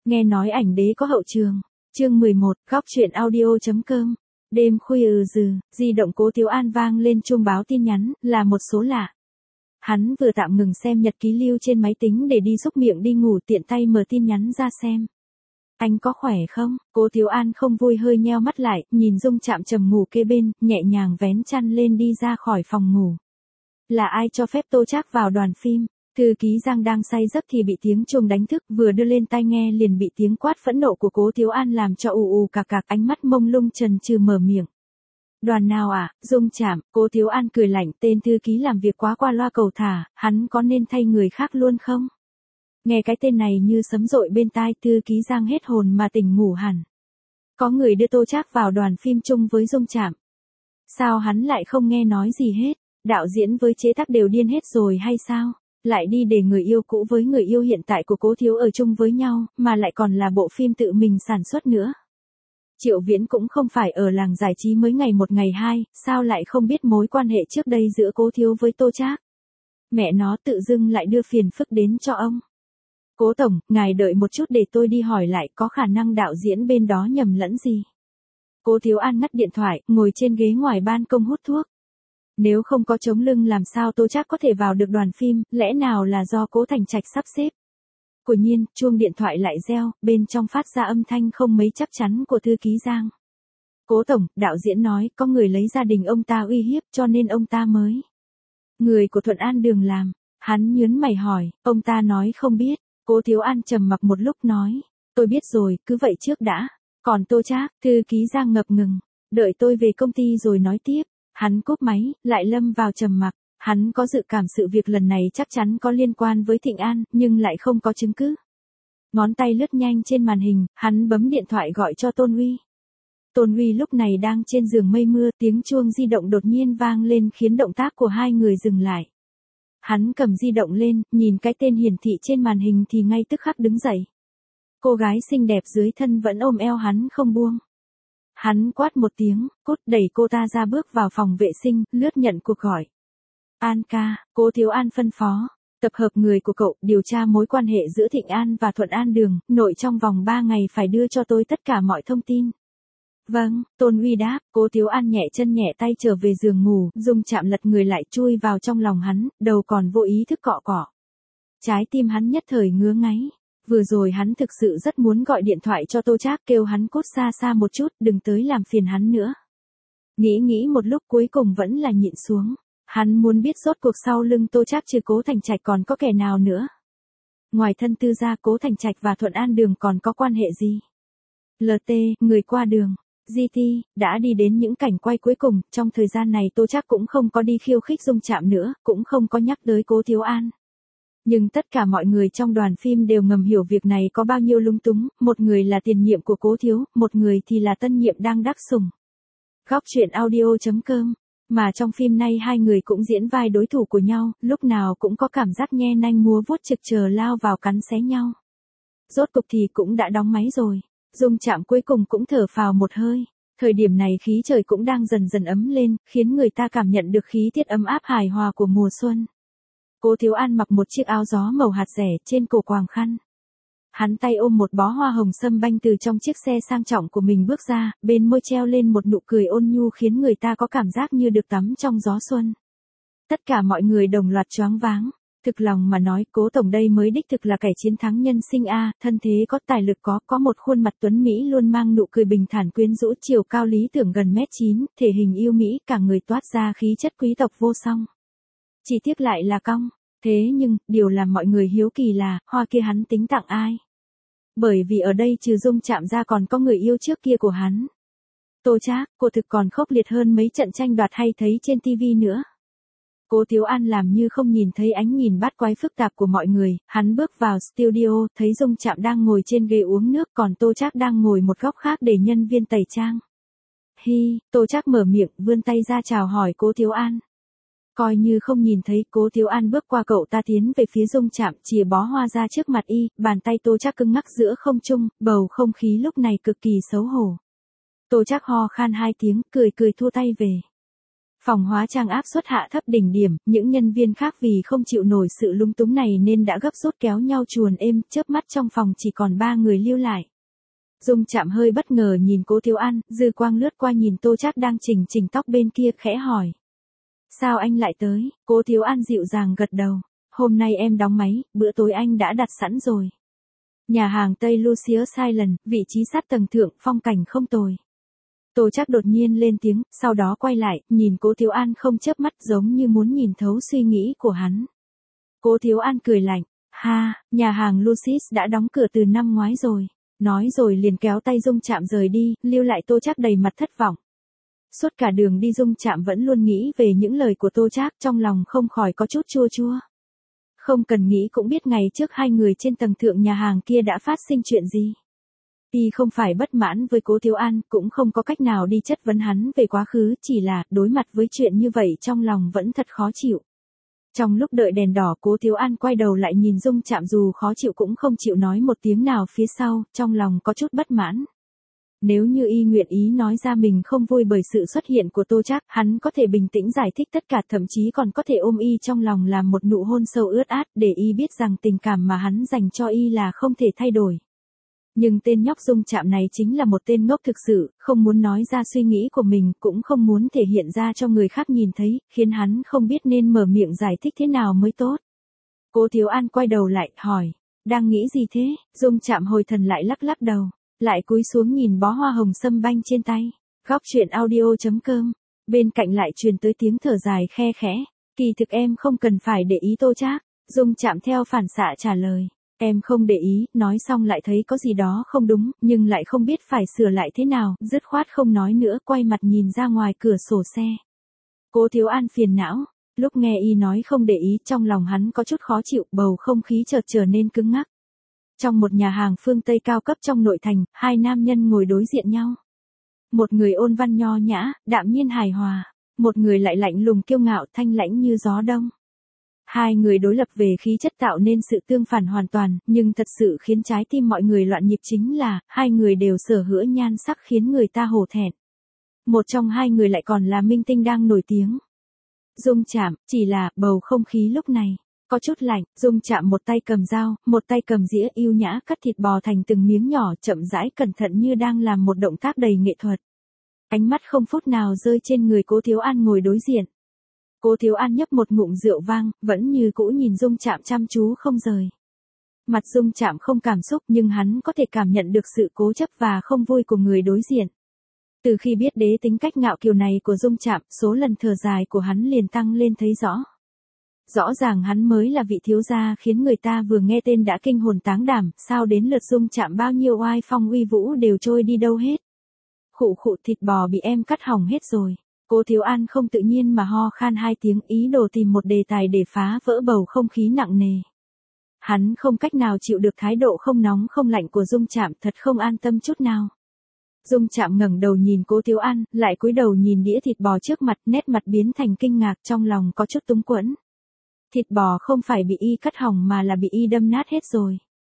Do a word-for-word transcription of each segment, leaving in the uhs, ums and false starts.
Nghe nói ảnh đế có hậu trường. Chương mười một, góc truyện audio.com. Đêm khuya ừ dừ, di động Cố Thiếu An vang lên chuông báo tin nhắn, là một số lạ. Hắn vừa tạm ngừng xem nhật ký lưu trên máy tính để đi xúc miệng đi ngủ, tiện tay mở tin nhắn ra xem. Anh có khỏe không? Cố Thiếu An không vui hơi nheo mắt lại, nhìn Dung Trạm trầm ngủ kế bên, nhẹ nhàng vén chăn lên đi ra khỏi phòng ngủ. Là ai cho phép Tô Trác vào đoàn phim? Thư ký Giang đang say giấc thì bị tiếng chuông đánh thức, vừa đưa lên tai nghe liền bị tiếng quát phẫn nộ của Cố Thiếu An làm cho ù ù cạc cạc, ánh mắt mông lung chần chừ mở miệng. Đoàn nào à? Dung Trạm. Cố Thiếu An cười lạnh, tên thư ký làm việc quá qua loa cầu thả, hắn có nên thay người khác luôn không? Nghe cái tên này như sấm dội bên tai, thư ký Giang hết hồn mà tỉnh ngủ hẳn. Có người đưa Tô Trác vào đoàn phim chung với Dung Trạm. Sao hắn lại không nghe nói gì hết? Đạo diễn với chế tác đều điên hết rồi hay sao? Lại đi để người yêu cũ với người yêu hiện tại của Cố Thiếu ở chung với nhau, mà lại còn là bộ phim tự mình sản xuất nữa. Triệu Viễn cũng không phải ở làng giải trí mới ngày một ngày hai, sao lại không biết mối quan hệ trước đây giữa Cố Thiếu với Tô Trác? Mẹ nó tự dưng lại đưa phiền phức đến cho ông. Cố tổng, ngài đợi một chút để tôi đi hỏi lại, có khả năng đạo diễn bên đó nhầm lẫn gì. Cố Thiếu An ngắt điện thoại, ngồi trên ghế ngoài ban công hút thuốc. Nếu không có chống lưng làm sao Tô Trác có thể vào được đoàn phim, lẽ nào là do Cố Thành Trạch sắp xếp? Quả nhiên, chuông điện thoại lại reo, bên trong phát ra âm thanh không mấy chắc chắn của thư ký Giang. Cố tổng, đạo diễn nói, có người lấy gia đình ông ta uy hiếp cho nên ông ta mới. Người của Thuận An Đường làm. Hắn nhớn mày hỏi, ông ta nói không biết. Cố Thiếu An trầm mặc một lúc nói, tôi biết rồi, cứ vậy trước đã. Còn Tô Trác, thư ký Giang ngập ngừng, đợi tôi về công ty rồi nói tiếp. Hắn cúp máy, lại lâm vào trầm mặc. Hắn có dự cảm sự việc lần này chắc chắn có liên quan với Thịnh An, nhưng lại không có chứng cứ. Ngón tay lướt nhanh trên màn hình, hắn bấm điện thoại gọi cho Tôn Uy. Tôn Uy lúc này đang trên giường mây mưa, tiếng chuông di động đột nhiên vang lên khiến động tác của hai người dừng lại. Hắn cầm di động lên, nhìn cái tên hiển thị trên màn hình thì ngay tức khắc đứng dậy. Cô gái xinh đẹp dưới thân vẫn ôm eo hắn không buông. Hắn quát một tiếng, cốt đẩy cô ta ra bước vào phòng vệ sinh, lướt nhận cuộc gọi. An ca, Cố Thiếu An phân phó, tập hợp người của cậu, điều tra mối quan hệ giữa Thịnh An và Thuận An Đường, nội trong vòng ba ngày phải đưa cho tôi tất cả mọi thông tin. Vâng, Tôn Uy đáp. Cố Thiếu An nhẹ chân nhẹ tay trở về giường ngủ, Dung Trạm lật người lại chui vào trong lòng hắn, đầu còn vô ý thức cọ cọ. Trái tim hắn nhất thời ngứa ngáy. Vừa rồi hắn thực sự rất muốn gọi điện thoại cho Tô Trác kêu hắn cút xa xa một chút, đừng tới làm phiền hắn nữa. Nghĩ nghĩ một lúc cuối cùng vẫn là nhịn xuống. Hắn muốn biết rốt cuộc sau lưng Tô Trác trừ Cố Thành Trạch còn có kẻ nào nữa. Ngoài thân tư gia, Cố Thành Trạch và Thuận An Đường còn có quan hệ gì? lờ tê, người qua đường. giê tê, đã đi đến những cảnh quay cuối cùng, trong thời gian này Tô Trác cũng không có đi khiêu khích Dung Trạm nữa, cũng không có nhắc tới Cố Thiếu An. Nhưng tất cả mọi người trong đoàn phim đều ngầm hiểu việc này có bao nhiêu lung túng, một người là tiền nhiệm của Cố Thiếu, một người thì là tân nhiệm đang đắc sủng. Góc truyện audio.com. Mà trong phim nay hai người cũng diễn vai đối thủ của nhau, lúc nào cũng có cảm giác nhe nanh múa vuốt trực chờ lao vào cắn xé nhau. Rốt cục thì cũng đã đóng máy rồi. Dung Trạm cuối cùng cũng thở phào một hơi. Thời điểm này khí trời cũng đang dần dần ấm lên, khiến người ta cảm nhận được khí tiết ấm áp hài hòa của mùa xuân. Cố Thiếu An mặc một chiếc áo gió màu hạt rẻ, trên cổ quàng khăn. Hắn tay ôm một bó hoa hồng sâm banh từ trong chiếc xe sang trọng của mình bước ra, bên môi treo lên một nụ cười ôn nhu khiến người ta có cảm giác như được tắm trong gió xuân. Tất cả mọi người đồng loạt choáng váng. Thực lòng mà nói, Cố tổng đây mới đích thực là kẻ chiến thắng nhân sinh a, thân thế có, tài lực có, có một khuôn mặt tuấn mỹ luôn mang nụ cười bình thản quyến rũ, chiều cao lý tưởng gần mét chín, thể hình yêu mỹ, cả người toát ra khí chất quý tộc vô song. Chỉ tiếc lại là cong. Thế nhưng, điều làm mọi người hiếu kỳ là, hoa kia hắn tính tặng ai? Bởi vì ở đây trừ Dung Trạm ra còn có người yêu trước kia của hắn. Tô Trác, cô thực còn khốc liệt hơn mấy trận tranh đoạt hay thấy trên tivi nữa. Cố Thiếu An làm như không nhìn thấy ánh nhìn bát quái phức tạp của mọi người, hắn bước vào studio, thấy Dung Trạm đang ngồi trên ghế uống nước, còn Tô Trác đang ngồi một góc khác để nhân viên tẩy trang. Hi, Tô Trác mở miệng, vươn tay ra chào hỏi Cố Thiếu An. Coi như không nhìn thấy, Cố Thiếu An bước qua cậu ta tiến về phía Dung Trạm, chìa bó hoa ra trước mặt y, bàn tay Tô Trác cứng ngắc giữa không trung, bầu không khí lúc này cực kỳ xấu hổ. Tô Trác ho khan hai tiếng, cười cười thua tay về. Phòng hóa trang áp suất hạ thấp đỉnh điểm, những nhân viên khác vì không chịu nổi sự lung túng này nên đã gấp rút kéo nhau chuồn êm, chớp mắt trong phòng chỉ còn ba người lưu lại. Dung Trạm hơi bất ngờ nhìn Cố Thiếu An, dư quang lướt qua nhìn Tô Trác đang chỉnh chỉnh tóc bên kia, khẽ hỏi. Sao anh lại tới? Cố Thiếu An dịu dàng gật đầu. Hôm nay em đóng máy, bữa tối anh đã đặt sẵn rồi. Nhà hàng Tây Lucius Island, vị trí sát tầng thượng, phong cảnh không tồi. Tô Trác đột nhiên lên tiếng, sau đó quay lại, nhìn Cố Thiếu An không chớp mắt giống như muốn nhìn thấu suy nghĩ của hắn. Cố Thiếu An cười lạnh, ha, nhà hàng Lucis đã đóng cửa từ năm ngoái rồi. Nói rồi liền kéo tay Dung Trạm rời đi, lưu lại Tô Trác đầy mặt thất vọng. Suốt cả đường đi Dung Trạm vẫn luôn nghĩ về những lời của Tô Trác, trong lòng không khỏi có chút chua chua. Không cần nghĩ cũng biết ngày trước hai người trên tầng thượng nhà hàng kia đã phát sinh chuyện gì. Y không phải bất mãn với Cố Thiếu An, cũng không có cách nào đi chất vấn hắn về quá khứ, chỉ là đối mặt với chuyện như vậy trong lòng vẫn thật khó chịu. Trong lúc đợi đèn đỏ, Cố Thiếu An quay đầu lại nhìn Dung Trạm, dù khó chịu cũng không chịu nói một tiếng nào phía sau, trong lòng có chút bất mãn. Nếu như y nguyện ý nói ra mình không vui bởi sự xuất hiện của Tô Trác, hắn có thể bình tĩnh giải thích tất cả, thậm chí còn có thể ôm y trong lòng làm một nụ hôn sâu ướt át, để y biết rằng tình cảm mà hắn dành cho y là không thể thay đổi. Nhưng tên nhóc Dung Trạm này chính là một tên ngốc thực sự, không muốn nói ra suy nghĩ của mình, cũng không muốn thể hiện ra cho người khác nhìn thấy, khiến hắn không biết nên mở miệng giải thích thế nào mới tốt. Cố Thiếu An quay đầu lại, hỏi, đang nghĩ gì thế? Dung Trạm hồi thần lại lắc lắc đầu, lại cúi xuống nhìn bó hoa hồng sâm banh trên tay. Góc truyện audio chấm com, bên cạnh lại truyền tới tiếng thở dài khe khẽ, kỳ thực em không cần phải để ý Tô Trác. Dung Trạm theo phản xạ trả lời. Em không để ý, nói xong lại thấy có gì đó không đúng, nhưng lại không biết phải sửa lại thế nào, dứt khoát không nói nữa, quay mặt nhìn ra ngoài cửa sổ xe. Cố Thiếu An phiền não, lúc nghe y nói không để ý, trong lòng hắn có chút khó chịu, bầu không khí chợt trở nên cứng ngắc. Trong một nhà hàng phương Tây cao cấp trong nội thành, hai nam nhân ngồi đối diện nhau. Một người ôn văn nho nhã, đạm nhiên hài hòa, một người lại lạnh lùng kiêu ngạo, thanh lãnh như gió đông. Hai người đối lập về khí chất tạo nên sự tương phản hoàn toàn, nhưng thật sự khiến trái tim mọi người loạn nhịp chính là, hai người đều sở hữu nhan sắc khiến người ta hổ thẹn. Một trong hai người lại còn là minh tinh đang nổi tiếng. Dung Trạm, chỉ là, bầu không khí lúc này có chút lạnh. Dung Trạm một tay cầm dao, một tay cầm dĩa, yêu nhã cắt thịt bò thành từng miếng nhỏ, chậm rãi cẩn thận như đang làm một động tác đầy nghệ thuật. Ánh mắt không phút nào rơi trên người Cố Thiếu An ngồi đối diện. Cố Thiếu An nhấp một ngụm rượu vang, vẫn như cũ nhìn Dung Trạm chăm chú không rời. Mặt Dung Trạm không cảm xúc, nhưng hắn có thể cảm nhận được sự cố chấp và không vui của người đối diện. Từ khi biết đế tính cách ngạo kiều này của Dung Trạm, số lần thở dài của hắn liền tăng lên thấy rõ. Rõ ràng hắn mới là vị thiếu gia khiến người ta vừa nghe tên đã kinh hồn táng đảm, sao đến lượt Dung Trạm bao nhiêu oai phong uy vũ đều trôi đi đâu hết. Khụ khụ, thịt bò bị em cắt hỏng hết rồi. Cố Thiếu An không tự nhiên mà ho khan hai tiếng, ý đồ tìm một đề tài để phá vỡ bầu không khí nặng nề. Hắn không cách nào chịu được thái độ không nóng không lạnh của Dung Trạm, thật không an tâm chút nào. Dung Trạm ngẩng đầu nhìn Cố Thiếu An, lại cúi đầu nhìn đĩa thịt bò trước mặt, nét mặt biến thành kinh ngạc, trong lòng có chút túng quẫn. Thịt bò không phải bị y cắt hỏng mà là bị y đâm nát hết rồi.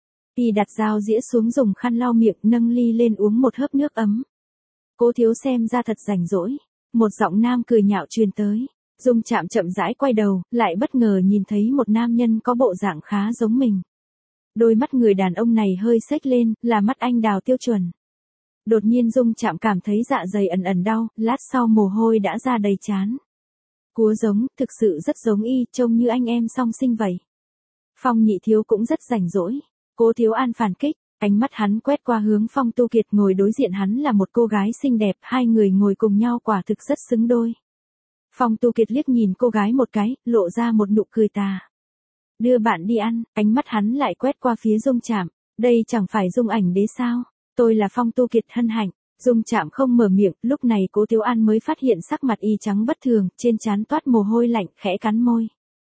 Y đặt dao dĩa xuống, dùng khăn lau miệng, nâng ly lên uống một hớp nước ấm. Cố thiếu xem ra thật rảnh rỗi. Một giọng nam cười nhạo truyền tới. Dung Trạm chậm rãi quay đầu, lại bất ngờ nhìn thấy một nam nhân có bộ dạng khá giống mình. Đôi mắt người đàn ông này hơi xếch lên, là mắt anh đào tiêu chuẩn. Đột nhiên Dung Trạm cảm thấy dạ dày ẩn ẩn đau, lát sau mồ hôi đã ra đầy trán. Cúa giống, thực sự rất giống y, trông như anh em song sinh vậy. Phong Nhị Thiếu cũng rất rảnh rỗi. Cố Thiếu An phản kích, ánh mắt hắn quét qua hướng Phong Tu Kiệt, ngồi đối diện hắn là một cô gái xinh đẹp, hai người ngồi cùng nhau quả thực rất xứng đôi. Phong Tu Kiệt liếc nhìn cô gái một cái, lộ ra một nụ cười tà. Đưa bạn đi ăn, ánh mắt hắn lại quét qua phía Dung Trạm, đây chẳng phải Dung Ảnh Đế sao? Tôi là Phong Tu Kiệt hân hạnh. Dung Trạm không mở miệng, lúc này Cố Thiếu An mới phát hiện sắc mặt y trắng bất thường, trên trán toát mồ hôi lạnh, khẽ cắn môi.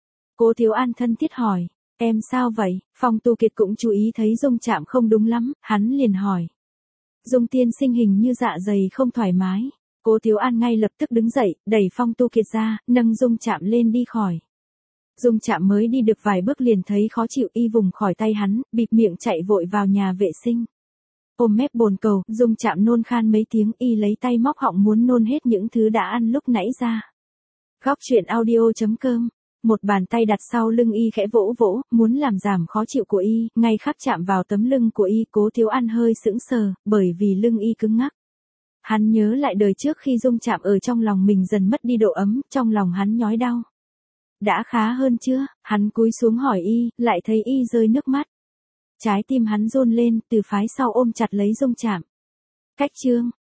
Cố Thiếu An thân thiết hỏi, em sao vậy? Phong Tu Kiệt cũng chú ý thấy Dung Trạm không đúng lắm, hắn liền hỏi. Dung tiên sinh hình như dạ dày không thoải mái. Cố Thiếu An ngay lập tức đứng dậy, đẩy Phong Tu Kiệt ra, nâng Dung Trạm lên đi khỏi. Dung Trạm mới đi được vài bước liền thấy khó chịu, y vùng khỏi tay hắn, bịt miệng chạy vội vào nhà vệ sinh. Ôm mép bồn cầu, Dung Trạm nôn khan mấy tiếng, y lấy tay móc họng muốn nôn hết những thứ đã ăn lúc nãy ra. Góc chuyện audio chấm com. Một bàn tay đặt sau lưng y khẽ vỗ vỗ, muốn làm giảm khó chịu của y, ngay khắc chạm vào tấm lưng của y. Cố Thiếu An hơi sững sờ, bởi vì lưng y cứng ngắc. Hắn nhớ lại đời trước khi rung chạm ở trong lòng mình dần mất đi độ ấm, trong lòng hắn nhói đau. Đã khá hơn chưa? Hắn cúi xuống hỏi y, lại thấy y rơi nước mắt. Trái tim hắn run lên, từ phái sau ôm chặt lấy rung chạm. Cách chương.